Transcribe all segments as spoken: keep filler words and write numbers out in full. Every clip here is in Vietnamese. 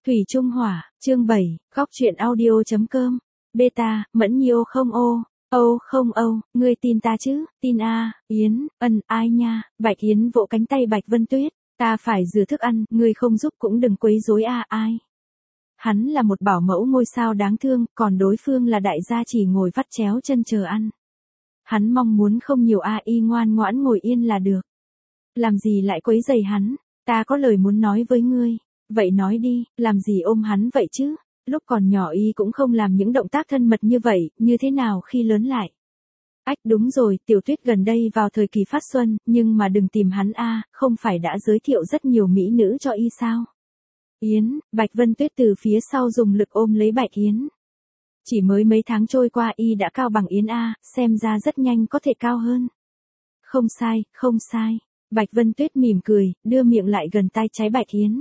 Thủy Trung Hỏa, chương bảy, góc truyện audio.com. Beta, Mẫn Nhi ô không ô, ô không ô, ngươi tin ta chứ, tin a, Yến, ân, ai nha, Bạch Yến vỗ cánh tay Bạch Vân Tuyết, ta phải rửa thức ăn, ngươi không giúp cũng đừng quấy rối a, ai. Hắn là một bảo mẫu ngôi sao đáng thương, còn đối phương là đại gia chỉ ngồi vắt chéo chân chờ ăn. Hắn mong muốn không nhiều a, y ngoan ngoãn ngồi yên là được. Làm gì lại quấy rầy hắn, ta có lời muốn nói với ngươi. Vậy nói đi, làm gì ôm hắn vậy chứ? Lúc còn nhỏ y cũng không làm những động tác thân mật như vậy, như thế nào khi lớn lại? Ách đúng rồi, Tiểu Tuyết gần đây vào thời kỳ phát xuân, nhưng mà đừng tìm hắn a, không phải đã giới thiệu rất nhiều mỹ nữ cho y sao? Yến, Bạch Vân Tuyết từ phía sau dùng lực ôm lấy Bạch Yến. Chỉ mới mấy tháng trôi qua y đã cao bằng Yến a, xem ra rất nhanh có thể cao hơn. Không sai, không sai. Bạch Vân Tuyết mỉm cười, đưa miệng lại gần tai trái Bạch Yến.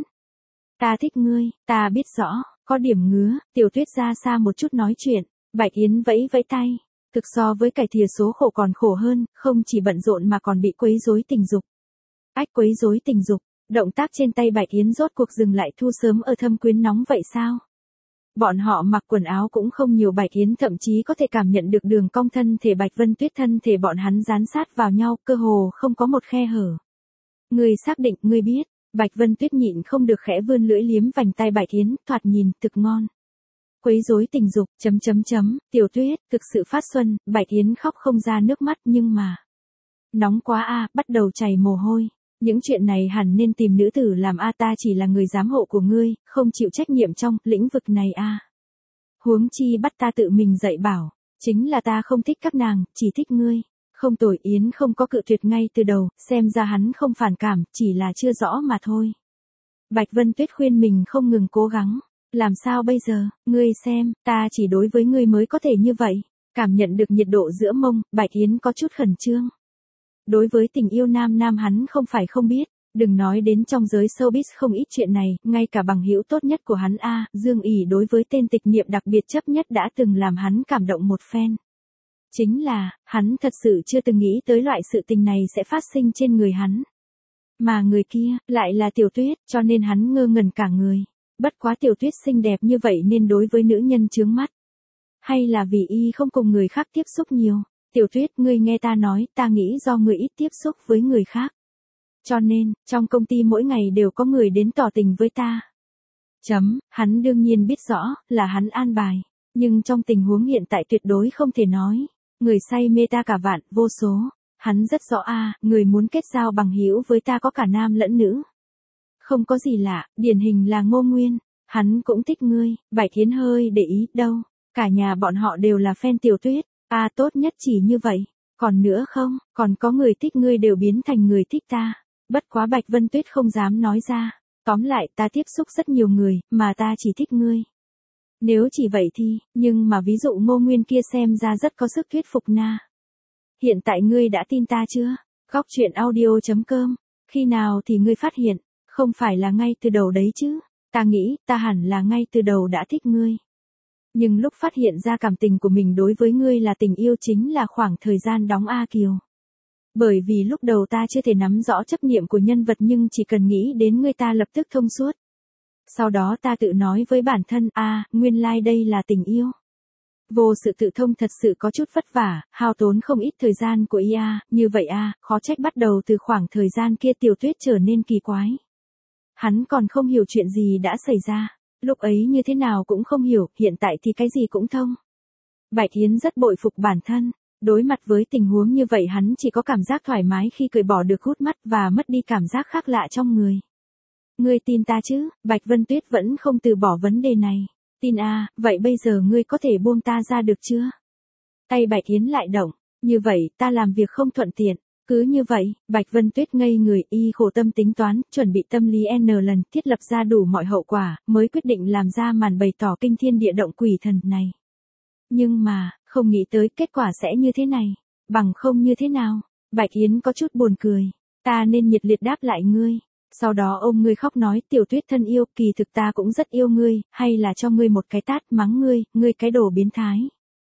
Ta thích ngươi, ta biết rõ, có điểm ngứa, Tiểu Tuyết ra xa một chút nói chuyện, Bạch Yến vẫy vẫy tay, thực so với cải thìa số khổ còn khổ hơn, không chỉ bận rộn mà còn bị quấy rối tình dục. Ách quấy rối tình dục, động tác trên tay Bạch Yến rốt cuộc dừng lại thu sớm ở thâm quyến nóng vậy sao? Bọn họ mặc quần áo cũng không nhiều, Bạch Yến thậm chí có thể cảm nhận được đường cong thân thể Bạch Vân Tuyết, thân thể bọn hắn dán sát vào nhau, cơ hồ không có một khe hở. Ngươi xác định, ngươi biết. Bạch Vân Tuyết nhịn không được khẽ vươn lưỡi liếm vành tai Bạch Yến, thoạt nhìn thực ngon. Quấy rối tình dục, chấm chấm chấm, Tiểu Tuyết, thực sự phát xuân, Bạch Yến khóc không ra nước mắt nhưng mà. Nóng quá a, bắt đầu chảy mồ hôi. Những chuyện này hẳn nên tìm nữ tử làm a, ta chỉ là người giám hộ của ngươi, không chịu trách nhiệm trong lĩnh vực này a. Huống chi bắt ta tự mình dạy bảo, chính là ta không thích các nàng, chỉ thích ngươi. Không tồi, Yến không có cự tuyệt ngay từ đầu, xem ra hắn không phản cảm, chỉ là chưa rõ mà thôi. Bạch Vân Tuyết khuyên mình không ngừng cố gắng. Làm sao bây giờ, ngươi xem, ta chỉ đối với ngươi mới có thể như vậy. Cảm nhận được nhiệt độ giữa mông, Bạch Yến có chút khẩn trương. Đối với tình yêu nam nam hắn không phải không biết, đừng nói đến trong giới showbiz không ít chuyện này, ngay cả bằng hữu tốt nhất của hắn a, Dương ỉ đối với tên tịch niệm đặc biệt chấp nhất đã từng làm hắn cảm động một phen. Chính là, hắn thật sự chưa từng nghĩ tới loại sự tình này sẽ phát sinh trên người hắn. Mà người kia, lại là Tiểu Tuyết, cho nên hắn ngơ ngẩn cả người. Bất quá Tiểu Tuyết xinh đẹp như vậy nên đối với nữ nhân chướng mắt. Hay là vì y không cùng người khác tiếp xúc nhiều. Tiểu Tuyết, ngươi nghe ta nói, ta nghĩ do ngươi ít tiếp xúc với người khác. Cho nên, trong công ty mỗi ngày đều có người đến tỏ tình với ta. Chấm, hắn đương nhiên biết rõ, là hắn an bài. Nhưng trong tình huống hiện tại tuyệt đối không thể nói. Người say mê ta cả vạn, vô số. Hắn rất rõ a, người muốn kết giao bằng hữu với ta có cả nam lẫn nữ. Không có gì lạ, điển hình là Ngô Nguyên. Hắn cũng thích ngươi, Bạch Yến hơi để ý, đâu. Cả nhà bọn họ đều là fan Tiểu Tuyết. A à, tốt nhất chỉ như vậy. Còn nữa không, còn có người thích ngươi đều biến thành người thích ta. Bất quá Bạch Vân Tuyết không dám nói ra. Tóm lại ta tiếp xúc rất nhiều người, mà ta chỉ thích ngươi. Nếu chỉ vậy thì, nhưng mà ví dụ Ngô Nguyên kia xem ra rất có sức thuyết phục na. Hiện tại ngươi đã tin ta chưa? Góc truyện audio.com. Khi nào thì ngươi phát hiện, không phải là ngay từ đầu đấy chứ? Ta nghĩ, ta hẳn là ngay từ đầu đã thích ngươi. Nhưng lúc phát hiện ra cảm tình của mình đối với ngươi là tình yêu chính là khoảng thời gian đóng A Kiều. Bởi vì lúc đầu ta chưa thể nắm rõ chấp niệm của nhân vật nhưng chỉ cần nghĩ đến ngươi ta lập tức thông suốt. Sau đó ta tự nói với bản thân, a, à, nguyên lai like đây là tình yêu. Vô sự tự thông thật sự có chút vất vả, hao tốn không ít thời gian của y a, như vậy a, à, khó trách bắt đầu từ khoảng thời gian kia Tiểu Tuyết trở nên kỳ quái. Hắn còn không hiểu chuyện gì đã xảy ra, lúc ấy như thế nào cũng không hiểu, hiện tại thì cái gì cũng thông. Bạch Yến rất bội phục bản thân, đối mặt với tình huống như vậy hắn chỉ có cảm giác thoải mái khi cởi bỏ được hút mắt và mất đi cảm giác khác lạ trong người. Ngươi tin ta chứ? Bạch Vân Tuyết vẫn không từ bỏ vấn đề này. Tin a, à, vậy bây giờ ngươi có thể buông ta ra được chưa? Tay Bạch Yến lại động, như vậy ta làm việc không thuận tiện. Cứ như vậy, Bạch Vân Tuyết ngây người, y khổ tâm tính toán, chuẩn bị tâm lý n lần, thiết lập ra đủ mọi hậu quả, mới quyết định làm ra màn bày tỏ kinh thiên địa động quỷ thần này. Nhưng mà, không nghĩ tới kết quả sẽ như thế này. Bằng không như thế nào? Bạch Yến có chút buồn cười. Ta nên nhiệt liệt đáp lại ngươi. Sau đó ôm ngươi khóc nói, Tiểu Tuyết thân yêu, kỳ thực ta cũng rất yêu ngươi, hay là cho ngươi một cái tát mắng ngươi, ngươi cái đồ biến thái.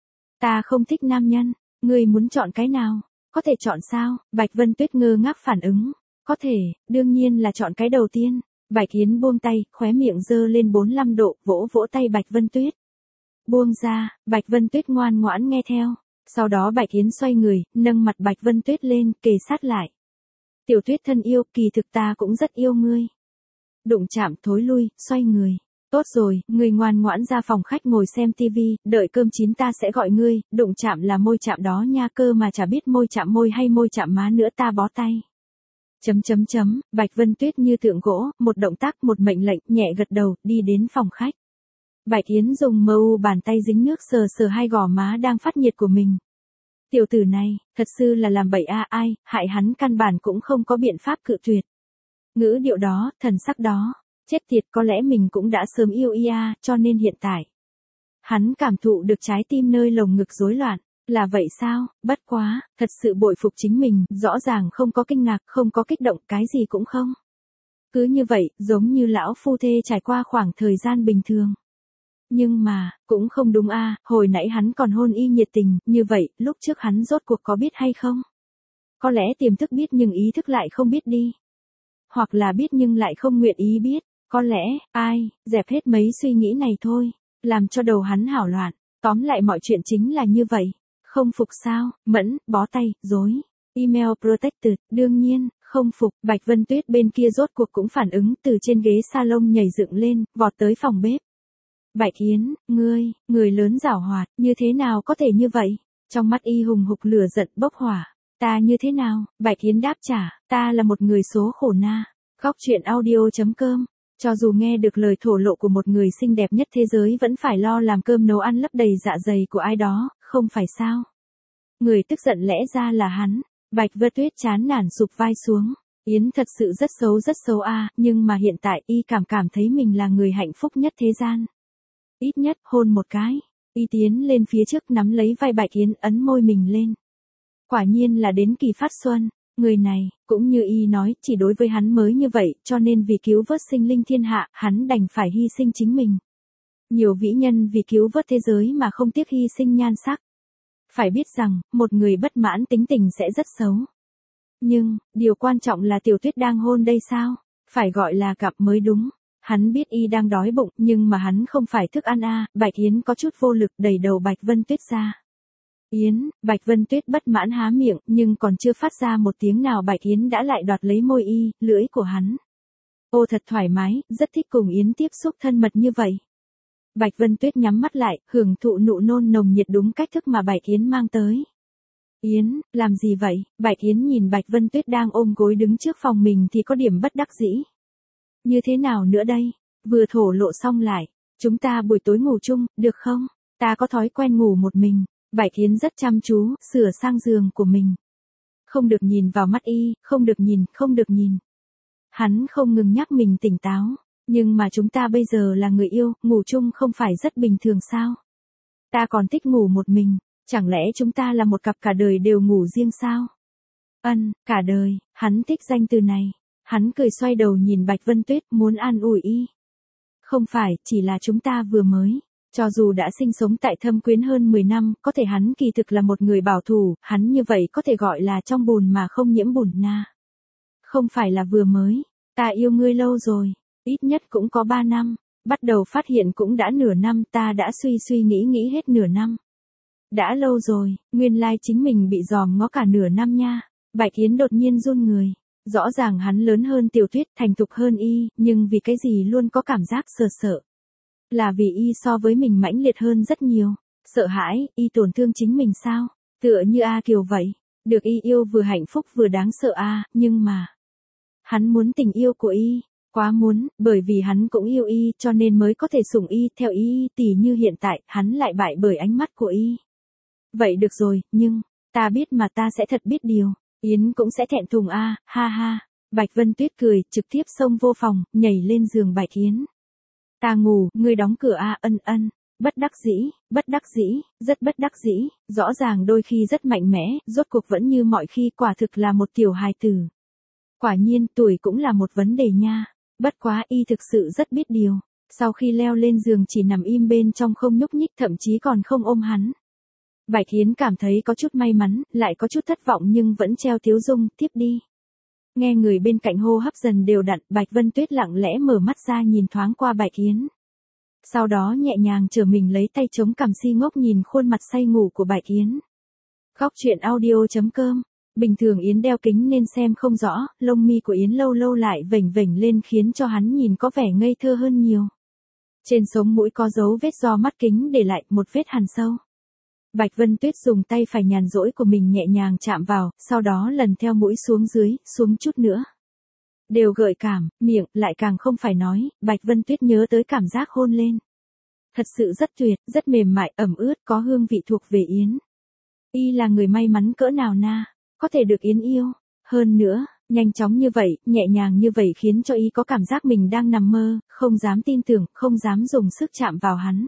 Ta không thích nam nhân, ngươi muốn chọn cái nào? Có thể chọn sao? Bạch Vân Tuyết ngơ ngác phản ứng. Có thể, đương nhiên là chọn cái đầu tiên. Bạch Yến buông tay, khóe miệng giơ lên bốn mươi lăm độ, vỗ vỗ tay Bạch Vân Tuyết. Buông ra, Bạch Vân Tuyết ngoan ngoãn nghe theo. Sau đó Bạch Yến xoay người, nâng mặt Bạch Vân Tuyết lên, kề sát lại. Tiểu Tuyết thân yêu, kỳ thực ta cũng rất yêu ngươi. Đụng chạm thối lui, xoay người. Tốt rồi, ngươi ngoan ngoãn ra phòng khách ngồi xem tivi, đợi cơm chín ta sẽ gọi ngươi, đụng chạm là môi chạm đó nha, cơ mà chả biết môi chạm môi hay môi chạm má nữa, ta bó tay. Chấm chấm chấm, Bạch Vân Tuyết như tượng gỗ, một động tác một mệnh lệnh, nhẹ gật đầu, đi đến phòng khách. Bạch Yến dùng mờ u bàn tay dính nước sờ sờ hai gò má đang phát nhiệt của mình. Tiểu tử này, thật sự là làm bậy a, ai, hại hắn căn bản cũng không có biện pháp cự tuyệt. Ngữ điệu đó, thần sắc đó, chết tiệt, có lẽ mình cũng đã sớm yêu ia, cho nên hiện tại. Hắn cảm thụ được trái tim nơi lồng ngực rối loạn, là vậy sao, bất quá, thật sự bội phục chính mình, rõ ràng không có kinh ngạc, không có kích động, cái gì cũng không. Cứ như vậy, giống như lão phu thê trải qua khoảng thời gian bình thường. Nhưng mà, cũng không đúng a, hồi nãy hắn còn hôn y nhiệt tình, như vậy, lúc trước hắn rốt cuộc có biết hay không? Có lẽ tiềm thức biết nhưng ý thức lại không biết đi. Hoặc là biết nhưng lại không nguyện ý biết, có lẽ, ai, dẹp hết mấy suy nghĩ này thôi, làm cho đầu hắn hảo loạn, tóm lại mọi chuyện chính là như vậy. Không phục sao, mẫn, bó tay, dối. Email protected, đương nhiên, không phục, Bạch Vân Tuyết bên kia rốt cuộc cũng phản ứng, từ trên ghế salon nhảy dựng lên, vọt tới phòng bếp. Bạch Yến, ngươi, người lớn giảo hoạt, như thế nào có thể như vậy? Trong mắt y hùng hục lửa giận bốc hỏa. Ta như thế nào? Bạch Yến đáp trả, ta là một người số khổ na. Góc truyện audio chấm com. Cho dù nghe được lời thổ lộ của một người xinh đẹp nhất thế giới vẫn phải lo làm cơm nấu ăn lấp đầy dạ dày của ai đó, không phải sao? Người tức giận lẽ ra là hắn. Bạch Vân Tuyết chán nản sụp vai xuống. Yến thật sự rất xấu rất xấu a, nhưng mà hiện tại y cảm cảm thấy mình là người hạnh phúc nhất thế gian. Ít nhất, hôn một cái. Y tiến lên phía trước nắm lấy vai Bạch Yến ấn môi mình lên. Quả nhiên là đến kỳ phát xuân. Người này, cũng như y nói, chỉ đối với hắn mới như vậy, cho nên vì cứu vớt sinh linh thiên hạ, hắn đành phải hy sinh chính mình. Nhiều vĩ nhân vì cứu vớt thế giới mà không tiếc hy sinh nhan sắc. Phải biết rằng, một người bất mãn tính tình sẽ rất xấu. Nhưng, điều quan trọng là Tiểu Tuyết đang hôn đây sao? Phải gọi là cặp mới đúng. Hắn biết y đang đói bụng, nhưng mà hắn không phải thức ăn a. Bạch Yến có chút vô lực đẩy đầu Bạch Vân Tuyết ra. Yến, Bạch Vân Tuyết bất mãn há miệng, nhưng còn chưa phát ra một tiếng nào Bạch Yến đã lại đoạt lấy môi y, lưỡi của hắn. Ô thật thoải mái, rất thích cùng Yến tiếp xúc thân mật như vậy. Bạch Vân Tuyết nhắm mắt lại, hưởng thụ nụ nôn nồng nhiệt đúng cách thức mà Bạch Yến mang tới. Yến, làm gì vậy? Bạch Yến nhìn Bạch Vân Tuyết đang ôm gối đứng trước phòng mình thì có điểm bất đắc dĩ. Như thế nào nữa đây? Vừa thổ lộ xong lại, chúng ta buổi tối ngủ chung, được không? Ta có thói quen ngủ một mình. Bạch Yến rất chăm chú, sửa sang giường của mình. Không được nhìn vào mắt y, không được nhìn, không được nhìn. Hắn không ngừng nhắc mình tỉnh táo. Nhưng mà chúng ta bây giờ là người yêu, ngủ chung không phải rất bình thường sao? Ta còn thích ngủ một mình, chẳng lẽ chúng ta là một cặp cả đời đều ngủ riêng sao? Ân, cả đời, hắn thích danh từ này. Hắn cười xoay đầu nhìn Bạch Vân Tuyết, muốn an ủi y. Không phải, chỉ là chúng ta vừa mới. Cho dù đã sinh sống tại Thâm Quyến hơn mười năm, có thể hắn kỳ thực là một người bảo thủ, hắn như vậy có thể gọi là trong bùn mà không nhiễm bùn na. Không phải là vừa mới, ta yêu ngươi lâu rồi, ít nhất cũng có ba năm, bắt đầu phát hiện cũng đã nửa năm, ta đã suy suy nghĩ nghĩ hết nửa năm. Đã lâu rồi, nguyên lai chính mình bị dòm ngó cả nửa năm nha. Bạch Yến đột nhiên run người. Rõ ràng hắn lớn hơn Tiểu Tuyết, thành thục hơn y, nhưng vì cái gì luôn có cảm giác sợ sợ. Là vì y so với mình mãnh liệt hơn rất nhiều. Sợ hãi, y tổn thương chính mình sao? Tựa như A Kiều vậy. Được y yêu vừa hạnh phúc vừa đáng sợ a, nhưng mà... Hắn muốn tình yêu của y. Quá muốn, bởi vì hắn cũng yêu y, cho nên mới có thể sủng y, theo y, tỉ như hiện tại, hắn lại bại bởi ánh mắt của y. Vậy được rồi, nhưng... Ta biết mà ta sẽ thật biết điều. Yến cũng sẽ thẹn thùng a, ha ha. Bạch Vân Tuyết cười, trực tiếp xông vô phòng, nhảy lên giường Bạch Yến. Ta ngủ, ngươi đóng cửa a, ân ân. Bất đắc dĩ, bất đắc dĩ, rất bất đắc dĩ, rõ ràng đôi khi rất mạnh mẽ, rốt cuộc vẫn như mọi khi, quả thực là một tiểu hài tử. Quả nhiên, tuổi cũng là một vấn đề nha. Bất quá y thực sự rất biết điều. Sau khi leo lên giường chỉ nằm im bên trong không nhúc nhích, thậm chí còn không ôm hắn. Bạch Yến cảm thấy có chút may mắn, lại có chút thất vọng nhưng vẫn treo tiếu dung, tiếp đi. Nghe người bên cạnh hô hấp dần đều đặn, Bạch Vân Tuyết lặng lẽ mở mắt ra nhìn thoáng qua Bạch Yến. Sau đó nhẹ nhàng trở mình lấy tay chống cằm si ngốc nhìn khuôn mặt say ngủ của Bạch Yến. Góc truyện audio chấm com. Bình thường Yến đeo kính nên xem không rõ, lông mi của Yến lâu lâu lại vểnh vểnh lên khiến cho hắn nhìn có vẻ ngây thơ hơn nhiều. Trên sống mũi có dấu vết do mắt kính để lại, một vết hằn sâu. Bạch Vân Tuyết dùng tay phải nhàn rỗi của mình nhẹ nhàng chạm vào, sau đó lần theo mũi xuống dưới, xuống chút nữa. Đều gợi cảm, miệng lại càng không phải nói, Bạch Vân Tuyết nhớ tới cảm giác hôn lên. Thật sự rất tuyệt, rất mềm mại, ẩm ướt, có hương vị thuộc về Yến. Y là người may mắn cỡ nào na, có thể được Yến yêu. Hơn nữa, nhanh chóng như vậy, nhẹ nhàng như vậy khiến cho Y có cảm giác mình đang nằm mơ, không dám tin tưởng, không dám dùng sức chạm vào hắn.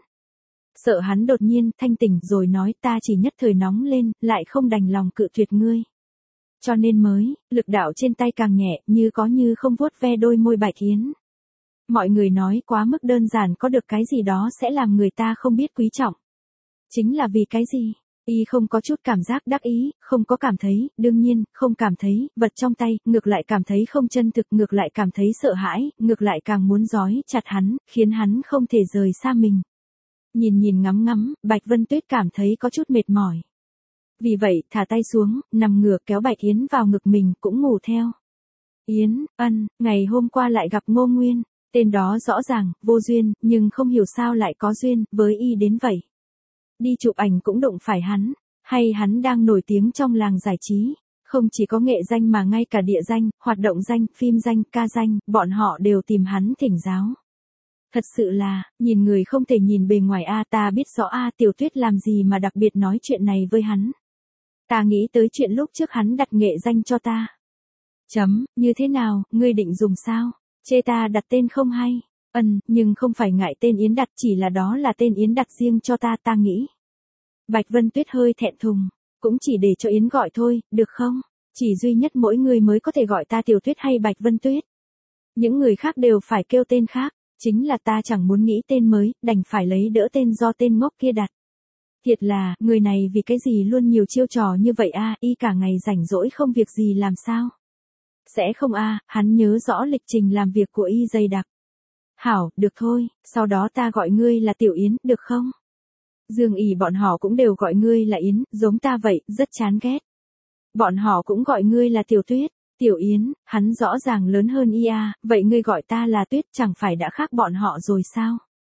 Sợ hắn đột nhiên thanh tỉnh rồi nói ta chỉ nhất thời nóng lên, lại không đành lòng cự tuyệt ngươi. Cho nên mới, lực đạo trên tay càng nhẹ, như có như không vuốt ve đôi môi Bạch Yến. Mọi người nói quá mức đơn giản có được cái gì đó sẽ làm người ta không biết quý trọng. Chính là vì cái gì? Y không có chút cảm giác đắc ý, không có cảm thấy, đương nhiên, không cảm thấy, vật trong tay, ngược lại cảm thấy không chân thực, ngược lại cảm thấy sợ hãi, ngược lại càng muốn dói chặt hắn, khiến hắn không thể rời xa mình. Nhìn nhìn ngắm ngắm, Bạch Vân Tuyết cảm thấy có chút mệt mỏi. Vì vậy, thả tay xuống, nằm ngửa kéo Bạch Yến vào ngực mình, cũng ngủ theo. Yến, ân, ngày hôm qua lại gặp Ngô Nguyên, tên đó rõ ràng, vô duyên, nhưng không hiểu sao lại có duyên, với Y đến vậy. Đi chụp ảnh cũng đụng phải hắn, hay hắn đang nổi tiếng trong làng giải trí, không chỉ có nghệ danh mà ngay cả địa danh, hoạt động danh, phim danh, ca danh, bọn họ đều tìm hắn thỉnh giáo. Thật sự là, nhìn người không thể nhìn bề ngoài a, ta biết rõ a, Tiểu Tuyết làm gì mà đặc biệt nói chuyện này với hắn. Ta nghĩ tới chuyện lúc trước hắn đặt nghệ danh cho ta. Chấm, như thế nào, ngươi định dùng sao? Chê ta đặt tên không hay. Ừm, nhưng không phải ngại tên Yến đặt, chỉ là đó là tên Yến đặt riêng cho ta, ta nghĩ. Bạch Vân Tuyết hơi thẹn thùng, cũng chỉ để cho Yến gọi thôi, được không? Chỉ duy nhất mỗi người mới có thể gọi ta Tiểu Tuyết hay Bạch Vân Tuyết. Những người khác đều phải kêu tên khác, chính là ta chẳng muốn nghĩ tên mới, đành phải lấy đỡ tên do tên ngốc kia đặt. Thiệt là, người này vì cái gì luôn nhiều chiêu trò như vậy a, Y cả ngày rảnh rỗi không việc gì làm sao? Sẽ không a, hắn nhớ rõ lịch trình làm việc của Y dày đặc. Hảo, được thôi, sau đó ta gọi ngươi là Tiểu Yến, được không? Dương ỉ bọn họ cũng đều gọi ngươi là Yến, giống ta vậy, rất chán ghét. Bọn họ cũng gọi ngươi là Tiểu Tuyết, Tiểu Yến, hắn rõ ràng lớn hơn Y a, vậy ngươi gọi ta là Tuyết chẳng phải đã khác bọn họ rồi sao?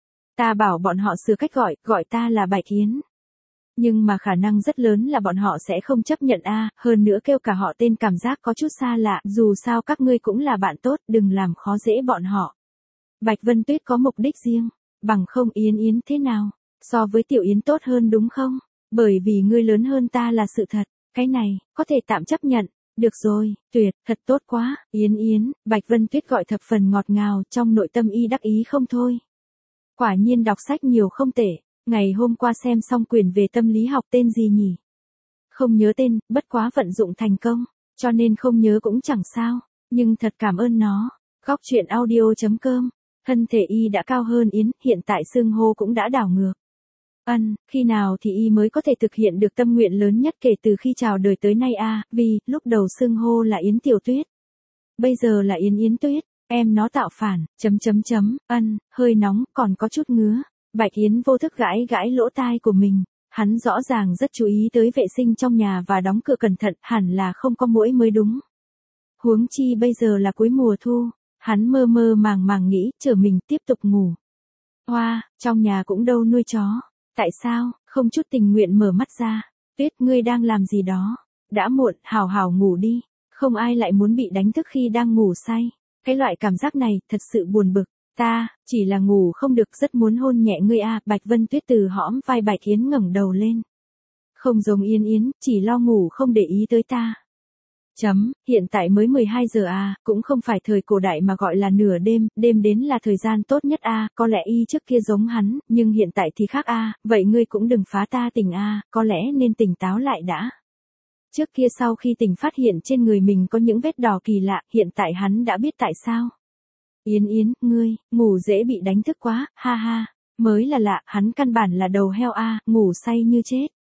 Ta bảo bọn họ sửa cách gọi, gọi ta là Bạch Yến. Nhưng mà khả năng rất lớn là bọn họ sẽ không chấp nhận a, hơn nữa kêu cả họ tên cảm giác có chút xa lạ, dù sao các ngươi cũng là bạn tốt, đừng làm khó dễ bọn họ. Bạch Vân Tuyết có mục đích riêng, bằng không Yến Yến thế nào, so với Tiểu Yến tốt hơn đúng không? Bởi vì ngươi lớn hơn ta là sự thật, cái này, có thể tạm chấp nhận. Được rồi, tuyệt, thật tốt quá, Yến Yến, Bạch Vân Tuyết gọi thập phần ngọt ngào, trong nội tâm Y đắc ý không thôi. Quả nhiên đọc sách nhiều không tệ, ngày hôm qua xem xong quyển về tâm lý học tên gì nhỉ? Không nhớ tên, bất quá vận dụng thành công, cho nên không nhớ cũng chẳng sao, nhưng thật cảm ơn nó. Góc truyện audio chấm com. Thân thể Y đã cao hơn Yến, hiện tại xưng hô cũng đã đảo ngược. Ân, khi nào thì Y mới có thể thực hiện được tâm nguyện lớn nhất kể từ khi chào đời tới nay a, vì, lúc đầu xưng hô là Yến Tiểu Tuyết. Bây giờ là Yến Yến Tuyết, em nó tạo phản, chấm chấm chấm, ân, hơi nóng, còn có chút ngứa. Bạch Yến vô thức gãi gãi lỗ tai của mình, hắn rõ ràng rất chú ý tới vệ sinh trong nhà và đóng cửa cẩn thận, hẳn là không có muỗi mới đúng. Huống chi bây giờ là cuối mùa thu. Hắn mơ mơ màng màng nghĩ, chờ mình tiếp tục ngủ. Hoa, trong nhà cũng đâu nuôi chó. Tại sao, không chút tình nguyện mở mắt ra. Tuyết, ngươi đang làm gì đó? Đã muộn, hào hào ngủ đi. Không ai lại muốn bị đánh thức khi đang ngủ say. Cái loại cảm giác này, thật sự buồn bực. Ta, chỉ là ngủ không được, rất muốn hôn nhẹ ngươi a. Bạch Vân Tuyết từ hõm vai Bạch Yến ngẩng đầu lên. Không giống Yến Yến, chỉ lo ngủ không để ý tới ta. Chấm, hiện tại mới mười hai giờ a, cũng không phải thời cổ đại mà gọi là nửa đêm, đêm đến là thời gian tốt nhất a, có lẽ Y trước kia giống hắn, nhưng hiện tại thì khác a, vậy ngươi cũng đừng phá ta tỉnh a, có lẽ nên tỉnh táo lại đã. Trước kia sau khi tỉnh phát hiện trên người mình có những vết đỏ kỳ lạ, hiện tại hắn đã biết tại sao. Yến Yến, ngươi, ngủ dễ bị đánh thức quá, ha ha, mới là lạ, hắn căn bản là đầu heo a, ngủ say như chết.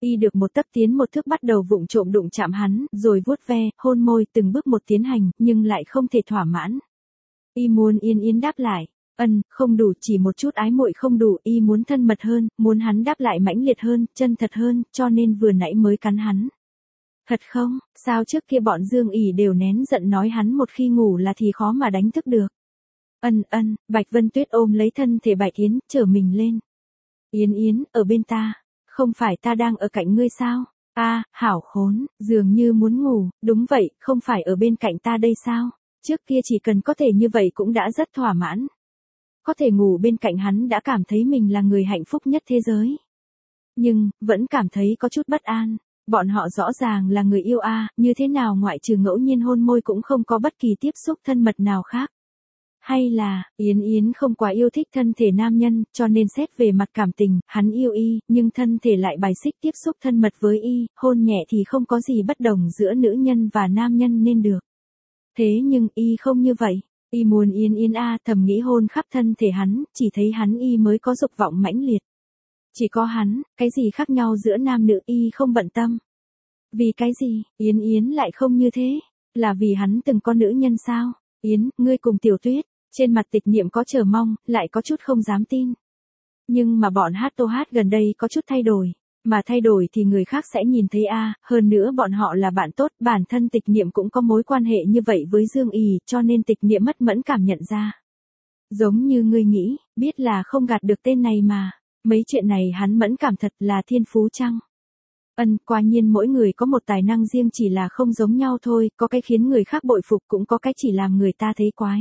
Y được một tấc tiến một thước bắt đầu vụng trộm đụng chạm hắn, rồi vuốt ve, hôn môi từng bước một tiến hành, nhưng lại không thể thỏa mãn. Y muốn Yên Yến đáp lại. Ân, không đủ, chỉ một chút ái muội không đủ, y muốn thân mật hơn, muốn hắn đáp lại mãnh liệt hơn, chân thật hơn, cho nên vừa nãy mới cắn hắn. Thật không, sao trước kia bọn Dương ỉ đều nén giận nói hắn một khi ngủ là thì khó mà đánh thức được. Ân ân, Bạch Vân Tuyết ôm lấy thân thể Bạch Yến, trở mình lên. Yến Yến, ở bên ta, không phải ta đang ở cạnh ngươi sao? A, à, hảo khốn, dường như muốn ngủ, đúng vậy, không phải ở bên cạnh ta đây sao? Trước kia chỉ cần có thể như vậy cũng đã rất thỏa mãn. Có thể ngủ bên cạnh hắn đã cảm thấy mình là người hạnh phúc nhất thế giới. Nhưng, vẫn cảm thấy có chút bất an. Bọn họ rõ ràng là người yêu a, à, như thế nào ngoại trừ ngẫu nhiên hôn môi cũng không có bất kỳ tiếp xúc thân mật nào khác. Hay là, Yến Yến không quá yêu thích thân thể nam nhân, cho nên xét về mặt cảm tình, hắn yêu y, nhưng thân thể lại bài xích tiếp xúc thân mật với y, hôn nhẹ thì không có gì bất đồng giữa nữ nhân và nam nhân nên được. Thế nhưng y không như vậy. Y muốn Yến Yến a, thầm nghĩ hôn khắp thân thể hắn, chỉ thấy hắn y mới có dục vọng mãnh liệt. Chỉ có hắn, cái gì khác nhau giữa nam nữ y không bận tâm. Vì cái gì, Yến Yến lại không như thế? Là vì hắn từng có nữ nhân sao? Yến, ngươi cùng Tiểu Tuyết, trên mặt Tịch Niệm có chờ mong, lại có chút không dám tin. Nhưng mà bọn hát tô hát gần đây có chút thay đổi. Mà thay đổi thì người khác sẽ nhìn thấy a, à, hơn nữa bọn họ là bạn tốt, bản thân Tịch Niệm cũng có mối quan hệ như vậy với Dương ỉ, cho nên Tịch Niệm mất mẫn cảm nhận ra. Giống như ngươi nghĩ, biết là không gạt được tên này mà, mấy chuyện này hắn mẫn cảm thật là thiên phú chăng? Ân, quả nhiên mỗi người có một tài năng riêng, chỉ là không giống nhau thôi, có cái khiến người khác bội phục, cũng có cái chỉ làm người ta thấy quái.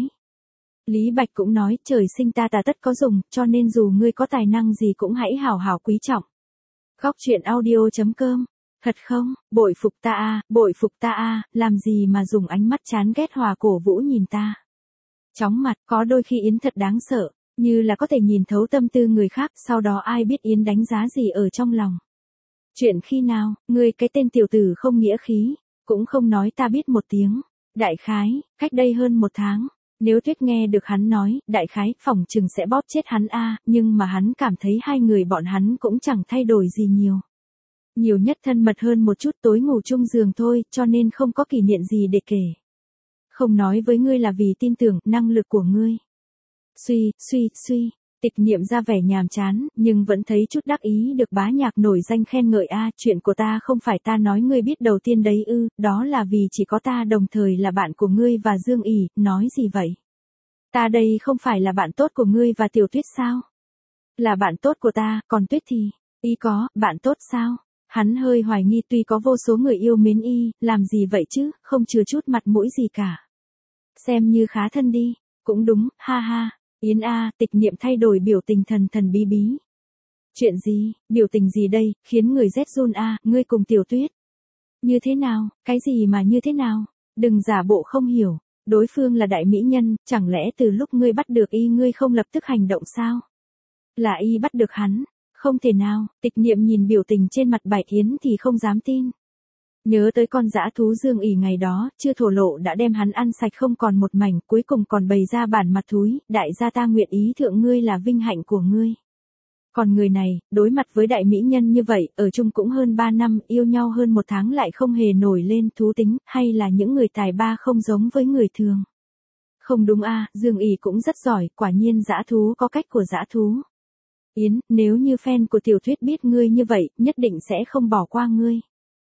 Lý Bạch cũng nói, trời sinh ta ta tất có dùng, cho nên dù ngươi có tài năng gì cũng hãy hảo hảo quý trọng. Góc truyện audio chấm com. Thật không, bội phục ta a, bội phục ta a, làm gì mà dùng ánh mắt chán ghét hòa cổ vũ nhìn ta. Chóng mặt, có đôi khi Yến thật đáng sợ, như là có thể nhìn thấu tâm tư người khác, sau đó ai biết Yến đánh giá gì ở trong lòng. Chuyện khi nào, ngươi cái tên tiểu tử không nghĩa khí, cũng không nói ta biết một tiếng. Đại khái, cách đây hơn một tháng. Nếu Tuyết nghe được hắn nói, đại khái, phỏng chừng sẽ bóp chết hắn a, nhưng mà hắn cảm thấy hai người bọn hắn cũng chẳng thay đổi gì nhiều. Nhiều nhất thân mật hơn một chút, tối ngủ chung giường thôi, cho nên không có kỷ niệm gì để kể. Không nói với ngươi là vì tin tưởng năng lực của ngươi. Suy, suy, suy, Tịch Niệm ra vẻ nhàm chán, nhưng vẫn thấy chút đắc ý được bá nhạc nổi danh khen ngợi a, à, chuyện của ta không phải ta nói ngươi biết đầu tiên đấy ư, đó là vì chỉ có ta đồng thời là bạn của ngươi và Dương ỉ, nói gì vậy? Ta đây không phải là bạn tốt của ngươi và Tiểu Tuyết sao? Là bạn tốt của ta, còn Tuyết thì, y có, bạn tốt sao? Hắn hơi hoài nghi, tuy có vô số người yêu mến y, làm gì vậy chứ, không chừa chút mặt mũi gì cả. Xem như khá thân đi, cũng đúng, ha ha. Yến a, Tịch Niệm thay đổi biểu tình thần thần bí bí. Chuyện gì, biểu tình gì đây, khiến người rét run a, ngươi cùng Tiểu Tuyết. Như thế nào, cái gì mà như thế nào, đừng giả bộ không hiểu, đối phương là đại mỹ nhân, chẳng lẽ từ lúc ngươi bắt được y ngươi không lập tức hành động sao? Là y bắt được hắn, không thể nào, Tịch Niệm nhìn biểu tình trên mặt Bạch Yến thì không dám tin. Nhớ tới con dã thú Dương ỉ ngày đó, chưa thổ lộ đã đem hắn ăn sạch không còn một mảnh, cuối cùng còn bày ra bản mặt thúi, đại gia ta nguyện ý thượng ngươi là vinh hạnh của ngươi. Còn người này, đối mặt với đại mỹ nhân như vậy, ở chung cũng hơn ba năm, yêu nhau hơn một tháng lại không hề nổi lên thú tính, hay là những người tài ba không giống với người thường. Không đúng a, à, Dương ỉ cũng rất giỏi, quả nhiên dã thú có cách của dã thú. Yến, nếu như fan của Tiểu Tuyết biết ngươi như vậy, nhất định sẽ không bỏ qua ngươi.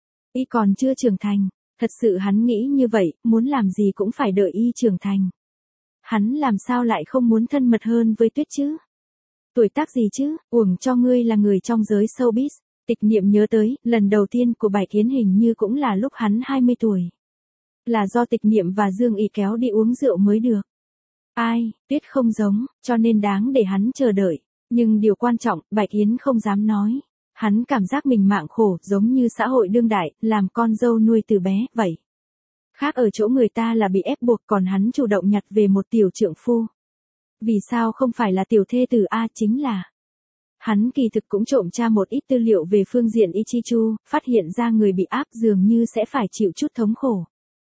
Y còn chưa trưởng thành, thật sự hắn nghĩ như vậy, muốn làm gì cũng phải đợi y trưởng thành. Hắn làm sao lại không muốn thân mật hơn với Tuyết chứ? Tuổi tác gì chứ, uổng cho ngươi là người trong giới showbiz. Tịch Niệm nhớ tới, lần đầu tiên của Bạch Yến hình như cũng là lúc hắn hai mươi tuổi. Là do Tịch Niệm và Dương ỉ kéo đi uống rượu mới được. Ai, Tuyết không giống, cho nên đáng để hắn chờ đợi. Nhưng điều quan trọng, Bạch Yến không dám nói. Hắn cảm giác mình mạng khổ, giống như xã hội đương đại, làm con dâu nuôi từ bé, vậy. Khác ở chỗ người ta là bị ép buộc, còn hắn chủ động nhặt về một tiểu trượng phu. Vì sao không phải là tiểu thê tử a, chính là. Hắn kỳ thực cũng trộm tra một ít tư liệu về phương diện Ichichu, phát hiện ra người bị áp dường như sẽ phải chịu chút thống khổ.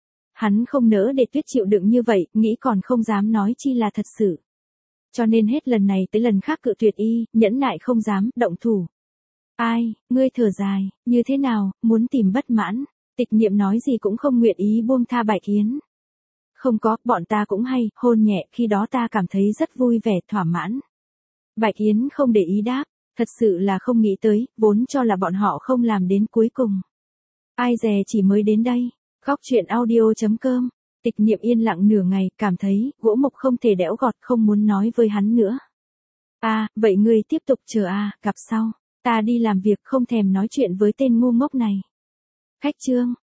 Hắn không nỡ để Tuyết chịu đựng như vậy, nghĩ còn không dám nói chi là thật sự. Cho nên hết lần này tới lần khác cự tuyệt y, nhẫn nại không dám, động thủ. Ai, ngươi thở dài, như thế nào, muốn tìm bất mãn. Tịch Niệm nói gì cũng không nguyện ý buông tha Bạch Yến. Không có, bọn ta cũng hay, hôn nhẹ, khi đó ta cảm thấy rất vui vẻ, thỏa mãn. Bạch Yến không để ý đáp, thật sự là không nghĩ tới, vốn cho là bọn họ không làm đến cuối cùng. Ai dè chỉ mới đến đây. Khóc chuyện audio.com. Tịch Niệm yên lặng nửa ngày, cảm thấy, gỗ mục không thể đẽo gọt, không muốn nói với hắn nữa. À, vậy ngươi tiếp tục chờ à, gặp sau. Ta đi làm việc không thèm nói chuyện với tên ngu ngốc này. Khách trương.